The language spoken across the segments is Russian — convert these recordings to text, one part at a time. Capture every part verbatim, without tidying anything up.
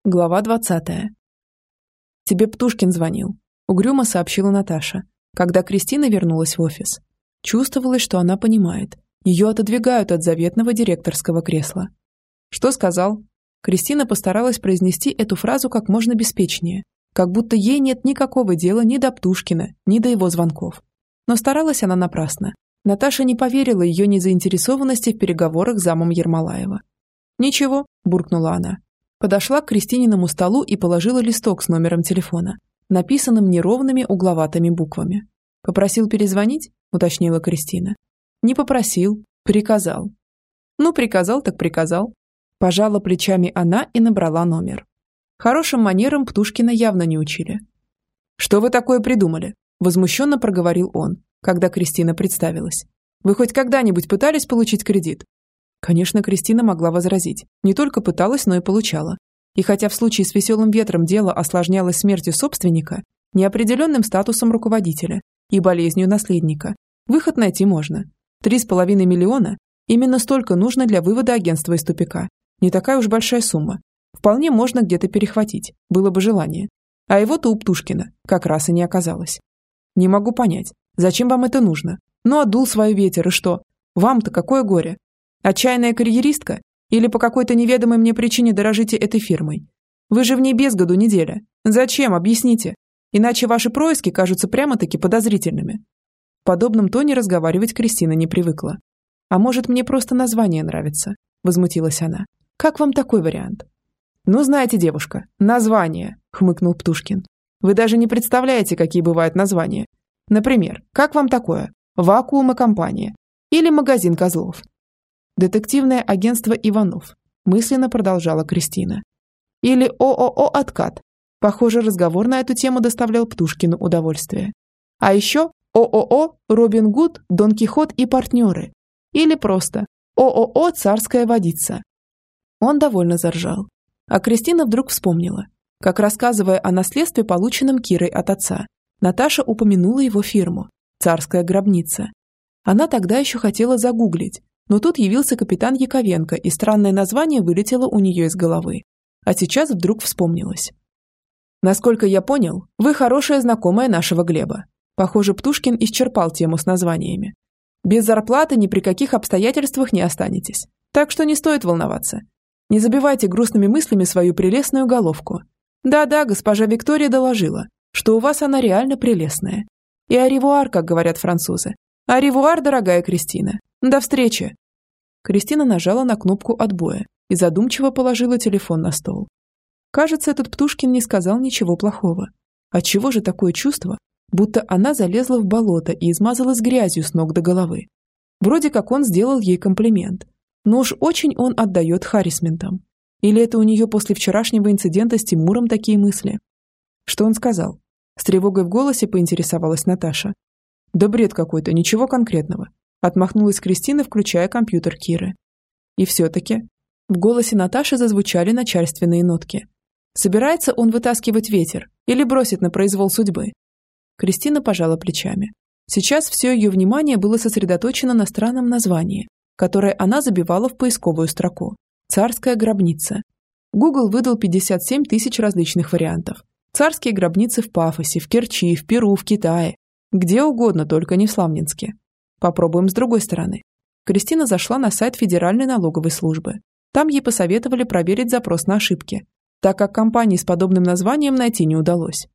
Глава двадцатая. «Тебе Птушкин звонил», – угрюмо сообщила Наташа, когда Кристина вернулась в офис. Чувствовалось, что она понимает. Ее отодвигают от заветного директорского кресла. «Что сказал?» Кристина постаралась произнести эту фразу как можно беспечнее, как будто ей нет никакого дела ни до Птушкина, ни до его звонков. Но старалась она напрасно. Наташа не поверила ее незаинтересованности в переговорах с замом Ермолаева. «Ничего», – буркнула она. Подошла к Кристининому столу и положила листок с номером телефона, написанным неровными угловатыми буквами. «Попросил перезвонить?» – уточнила Кристина. «Не попросил, приказал». «Ну, приказал так приказал». Пожала плечами она и набрала номер. Хорошим манерам Птушкина явно не учили. «Что вы такое придумали?» – возмущенно проговорил он, когда Кристина представилась. «Вы хоть когда-нибудь пытались получить кредит?» Конечно, Кристина могла возразить. Не только пыталась, но и получала. И хотя в случае с «Веселым ветром» дело осложнялось смертью собственника, неопределенным статусом руководителя и болезнью наследника, выход найти можно. Три с половиной миллиона – именно столько нужно для вывода агентства из тупика. Не такая уж большая сумма. Вполне можно где-то перехватить, было бы желание. А его-то у Птушкина как раз и не оказалось. Не могу понять, зачем вам это нужно? Ну, отдул свой ветер, и что? Вам-то какое горе? Отчаянная карьеристка? Или по какой-то неведомой мне причине дорожите этой фирмой? Вы же в ней без году неделя. Зачем? Объясните. Иначе ваши происки кажутся прямо-таки подозрительными. В подобном тоне разговаривать Кристина не привыкла. А может, мне просто название нравится? Возмутилась она. Как вам такой вариант? Ну, знаете, девушка, название, хмыкнул Птушкин. Вы даже не представляете, какие бывают названия. Например, как вам такое? Вакуум и компания. Или магазин козлов. Детективное агентство Иванов, мысленно продолжала Кристина. Или ООО «Откат». Похоже, разговор на эту тему доставлял Птушкину удовольствие. А еще ООО «Робин Гуд, Дон Кихот и партнеры». Или просто ООО «Царская водица». Он довольно заржал. А Кристина вдруг вспомнила, как, рассказывая о наследстве, полученном Кирой от отца, Наташа упомянула его фирму «Царская гробница». Она тогда еще хотела загуглить, но тут явился капитан Яковенко, и странное название вылетело у нее из головы. А сейчас вдруг вспомнилось. Насколько я понял, вы хорошая знакомая нашего Глеба. Похоже, Птушкин исчерпал тему с названиями. Без зарплаты ни при каких обстоятельствах не останетесь. Так что не стоит волноваться. Не забивайте грустными мыслями свою прелестную головку. Да-да, госпожа Виктория доложила, что у вас она реально прелестная. И аревуар, как говорят французы. Аревуар, дорогая Кристина. До встречи!» Кристина нажала на кнопку отбоя и задумчиво положила телефон на стол. Кажется, этот Птушкин не сказал ничего плохого. Отчего же такое чувство, будто она залезла в болото и измазалась грязью с ног до головы? Вроде как он сделал ей комплимент, но уж очень он отдает харисментам. Или это у нее после вчерашнего инцидента с Тимуром такие мысли? Что он сказал? С тревогой в голосе поинтересовалась Наташа. Да бред какой-то, ничего конкретного. Отмахнулась Кристина, включая компьютер Киры. И все-таки в голосе Наташи зазвучали начальственные нотки. Собирается он вытаскивать ветер или бросить на произвол судьбы? Кристина пожала плечами. Сейчас все ее внимание было сосредоточено на странном названии, которое она забивала в поисковую строку. «Царская гробница». Google выдал пятьдесят семь тысяч различных вариантов. Царские гробницы в Пафосе, в Керчи, в Перу, в Китае. Где угодно, только не в Сламнинске. Попробуем с другой стороны. Кристина зашла на сайт Федеральной налоговой службы. Там ей посоветовали проверить запрос на ошибки, так как компании с подобным названием найти не удалось.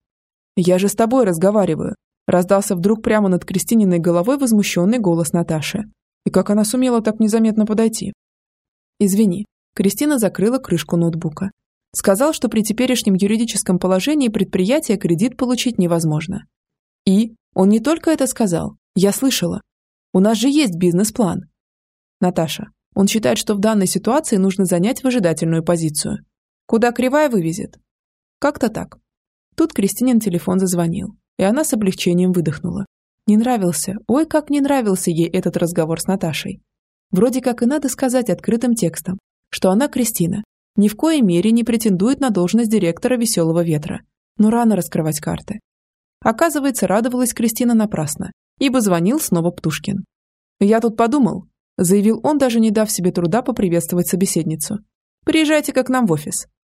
«Я же с тобой разговариваю», – раздался вдруг прямо над Кристининой головой возмущенный голос Наташи. И как она сумела так незаметно подойти? «Извини», – Кристина закрыла крышку ноутбука. Сказал, что при теперешнем юридическом положении предприятия кредит получить невозможно. И он не только это сказал. Я слышала. У нас же есть бизнес-план. Наташа, он считает, что в данной ситуации нужно занять выжидательную позицию. Куда кривая вывезет? Как-то так. Тут Кристинин телефон зазвонил, и она с облегчением выдохнула. Не нравился, ой, как не нравился ей этот разговор с Наташей. Вроде как и надо сказать открытым текстом, что она, Кристина, ни в коей мере не претендует на должность директора «Веселого ветра». Но рано раскрывать карты. Оказывается, радовалась Кристина напрасно, ибо звонил снова Птушкин. «Я тут подумал», – заявил он, даже не дав себе труда поприветствовать собеседницу. «Приезжайте-ка к нам в офис.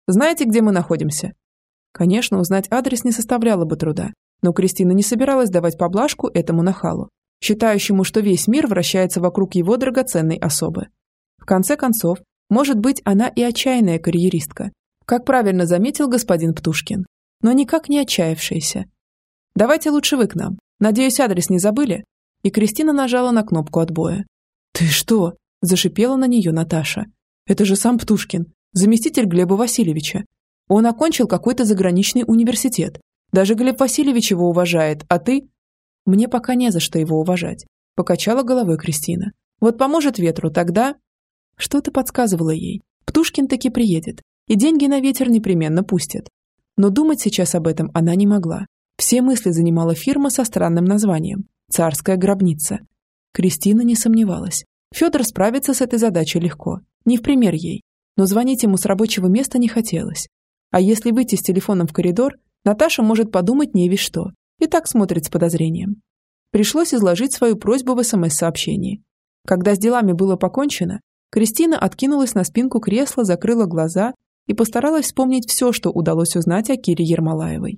Знаете, где мы находимся?» Конечно, узнать адрес не составляло бы труда, но Кристина не собиралась давать поблажку этому нахалу, считающему, что весь мир вращается вокруг его драгоценной особы. В конце концов, может быть, она и отчаянная карьеристка, как правильно заметил господин Птушкин, но никак не отчаявшаяся. «Давайте лучше вы к нам. Надеюсь, адрес не забыли?» И Кристина нажала на кнопку отбоя. «Ты что?» – зашипела на нее Наташа. «Это же сам Птушкин, заместитель Глеба Васильевича. Он окончил какой-то заграничный университет. Даже Глеб Васильевич его уважает, а ты...» «Мне пока не за что его уважать», – покачала головой Кристина. «Вот поможет ветру, тогда...» Что-то подсказывало ей. Птушкин таки приедет, и деньги на ветер непременно пустит. Но думать сейчас об этом она не могла. Все мысли занимала фирма со странным названием «Царская гробница». Кристина не сомневалась. Федор справится с этой задачей легко, не в пример ей. Но звонить ему с рабочего места не хотелось. А если выйти с телефоном в коридор, Наташа может подумать не весь что. И так смотрит с подозрением. Пришлось изложить свою просьбу в СМС-сообщении. Когда с делами было покончено, Кристина откинулась на спинку кресла, закрыла глаза и постаралась вспомнить все, что удалось узнать о Кире Ермолаевой.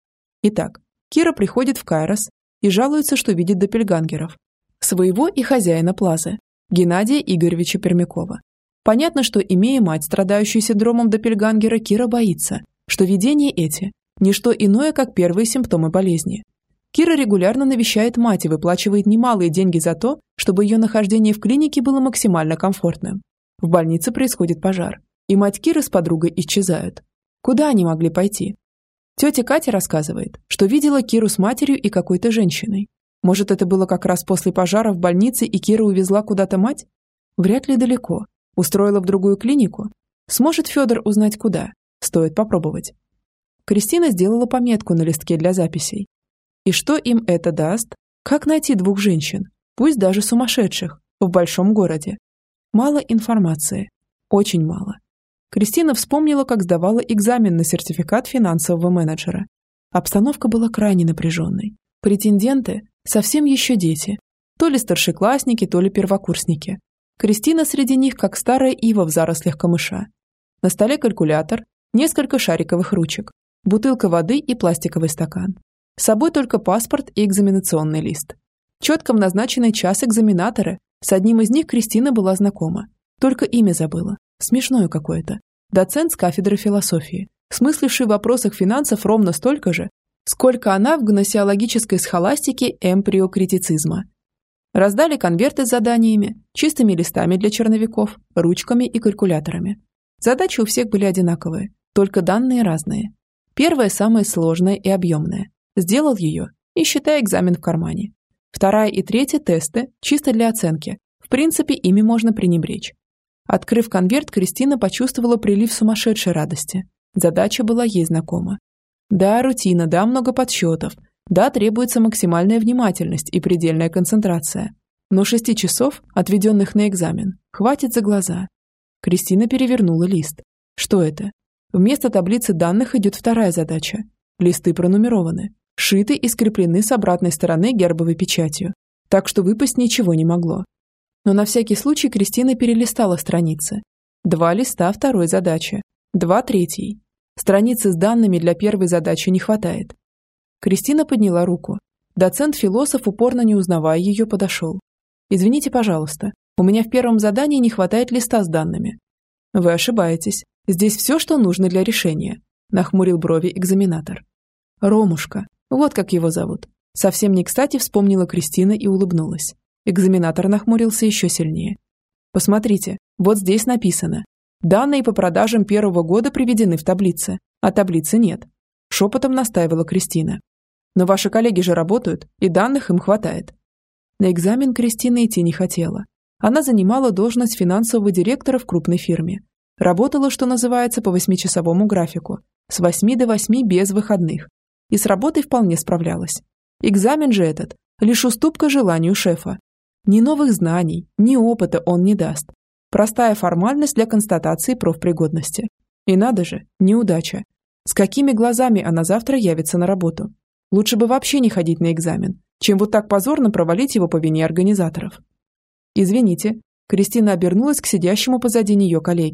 Итак, Кира приходит в Кайрос и жалуется, что видит доппельгангеров. Своего и хозяина Плазы, Геннадия Игоревича Пермякова. Понятно, что, имея мать, страдающую синдромом доппельгангера, Кира боится, что видения эти – не что иное, как первые симптомы болезни. Кира регулярно навещает мать и выплачивает немалые деньги за то, чтобы ее нахождение в клинике было максимально комфортным. В больнице происходит пожар, и мать Киры с подругой исчезают. Куда они могли пойти? Тетя Катя рассказывает, что видела Киру с матерью и какой-то женщиной. Может, это было как раз после пожара в больнице, и Кира увезла куда-то мать? Вряд ли далеко. Устроила в другую клинику? Сможет Федор узнать куда? Стоит попробовать. Кристина сделала пометку на листке для записей. И что им это даст? Как найти двух женщин, пусть даже сумасшедших, в большом городе? Мало информации. Очень мало. Кристина вспомнила, как сдавала экзамен на сертификат финансового менеджера. Обстановка была крайне напряженной. Претенденты – совсем еще дети. То ли старшеклассники, то ли первокурсники. Кристина среди них, как старая ива в зарослях камыша. На столе калькулятор, несколько шариковых ручек, бутылка воды и пластиковый стакан. С собой только паспорт и экзаменационный лист. Четко в назначенный час экзаменаторы, с одним из них Кристина была знакома. Только имя забыла. Смешное какое-то. Доцент с кафедры философии, смысливший в вопросах финансов ровно столько же, сколько она в гносеологической схоластике эмприокритицизма. Раздали конверты с заданиями, чистыми листами для черновиков, ручками и калькуляторами. Задачи у всех были одинаковые, только данные разные. Первая самая сложная и объемная. Сделал ее и считай экзамен в кармане. Вторая и третья тесты, чисто для оценки. В принципе, ими можно пренебречь. Открыв конверт, Кристина почувствовала прилив сумасшедшей радости. Задача была ей знакома. Да, рутина, да, много подсчетов. Да, требуется максимальная внимательность и предельная концентрация. Но шести часов, отведенных на экзамен, хватит за глаза. Кристина перевернула лист. Что это? Вместо таблицы данных идет вторая задача. Листы пронумерованы, сшиты и скреплены с обратной стороны гербовой печатью, так что выпасть ничего не могло. Но на всякий случай Кристина перелистала страницы. Два листа второй задачи, два третьей. Страницы с данными для первой задачи не хватает. Кристина подняла руку. Доцент-философ, упорно не узнавая ее, подошел. «Извините, пожалуйста, у меня в первом задании не хватает листа с данными». «Вы ошибаетесь. Здесь все, что нужно для решения», – нахмурил брови экзаменатор. «Ромушка, вот как его зовут». Совсем не кстати вспомнила Кристина и улыбнулась. Экзаменатор нахмурился еще сильнее. «Посмотрите, вот здесь написано. Данные по продажам первого года приведены в таблице, а таблицы нет», – шепотом настаивала Кристина. «Но ваши коллеги же работают, и данных им хватает». На экзамен Кристина идти не хотела. Она занимала должность финансового директора в крупной фирме. Работала, что называется, по восьмичасовому графику, с восьми до восьми без выходных. И с работой вполне справлялась. Экзамен же этот – лишь уступка желанию шефа. Ни новых знаний, ни опыта он не даст. Простая формальность для констатации профпригодности. И надо же, неудача. С какими глазами она завтра явится на работу? Лучше бы вообще не ходить на экзамен, чем вот так позорно провалить его по вине организаторов. «Извините», – Кристина обернулась к сидящему позади нее коллеге.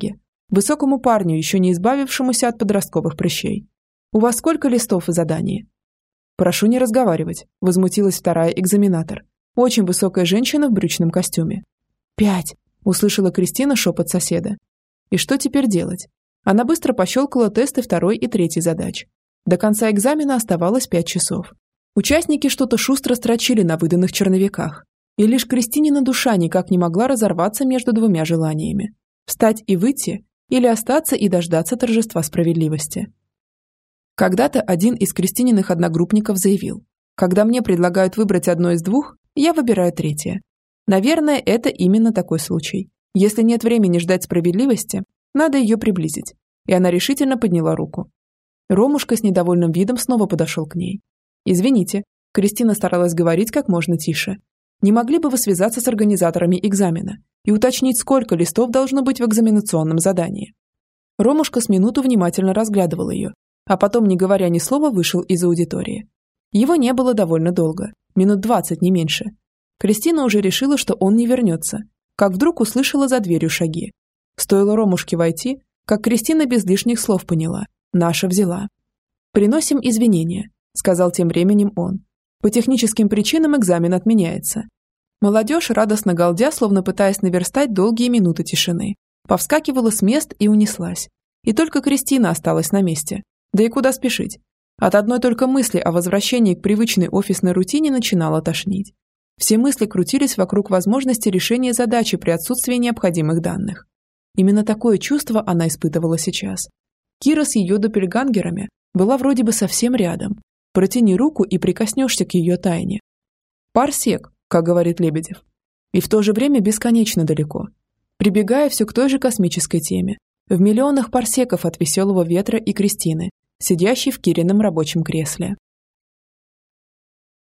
Высокому парню, еще не избавившемуся от подростковых прыщей. «У вас сколько листов и заданий?» «Прошу не разговаривать», – возмутилась вторая экзаменатор. Очень высокая женщина в брючном костюме. «Пять», – услышала Кристина шепот соседа. И что теперь делать? Она быстро пощелкала тесты второй и третьей задач. До конца экзамена оставалось пять часов. Участники что-то шустро строчили на выданных черновиках. И лишь Кристинина душа никак не могла разорваться между двумя желаниями. Встать и выйти, или остаться и дождаться торжества справедливости. Когда-то один из Кристининых одногруппников заявил: «Когда мне предлагают выбрать одно из двух, я выбираю третье». Наверное, это именно такой случай. Если нет времени ждать справедливости, надо ее приблизить. И она решительно подняла руку. Ромушка с недовольным видом снова подошел к ней. «Извините», – Кристина старалась говорить как можно тише. «Не могли бы вы связаться с организаторами экзамена и уточнить, сколько листов должно быть в экзаменационном задании?» Ромушка с минуту внимательно разглядывал ее, а потом, не говоря ни слова, вышел из аудитории. Его не было довольно долго, минут двадцать, не меньше. Кристина уже решила, что он не вернется, как вдруг услышала за дверью шаги. Стоило Ромушке войти, как Кристина без лишних слов поняла: наша взяла. «Приносим извинения», – сказал тем временем он. «По техническим причинам экзамен отменяется». Молодежь, радостно галдя, словно пытаясь наверстать долгие минуты тишины, повскакивала с мест и унеслась. И только Кристина осталась на месте. Да и куда спешить? От одной только мысли о возвращении к привычной офисной рутине начинало тошнить. Все мысли крутились вокруг возможности решения задачи при отсутствии необходимых данных. Именно такое чувство она испытывала сейчас. Кира с ее доппельгангерами была вроде бы совсем рядом. Протяни руку и прикоснешься к ее тайне. Парсек, как говорит Лебедев. И в то же время бесконечно далеко. Прибегая все к той же космической теме. В миллионах парсеков от веселого ветра и Кристины, сидящей в Кирином рабочем кресле.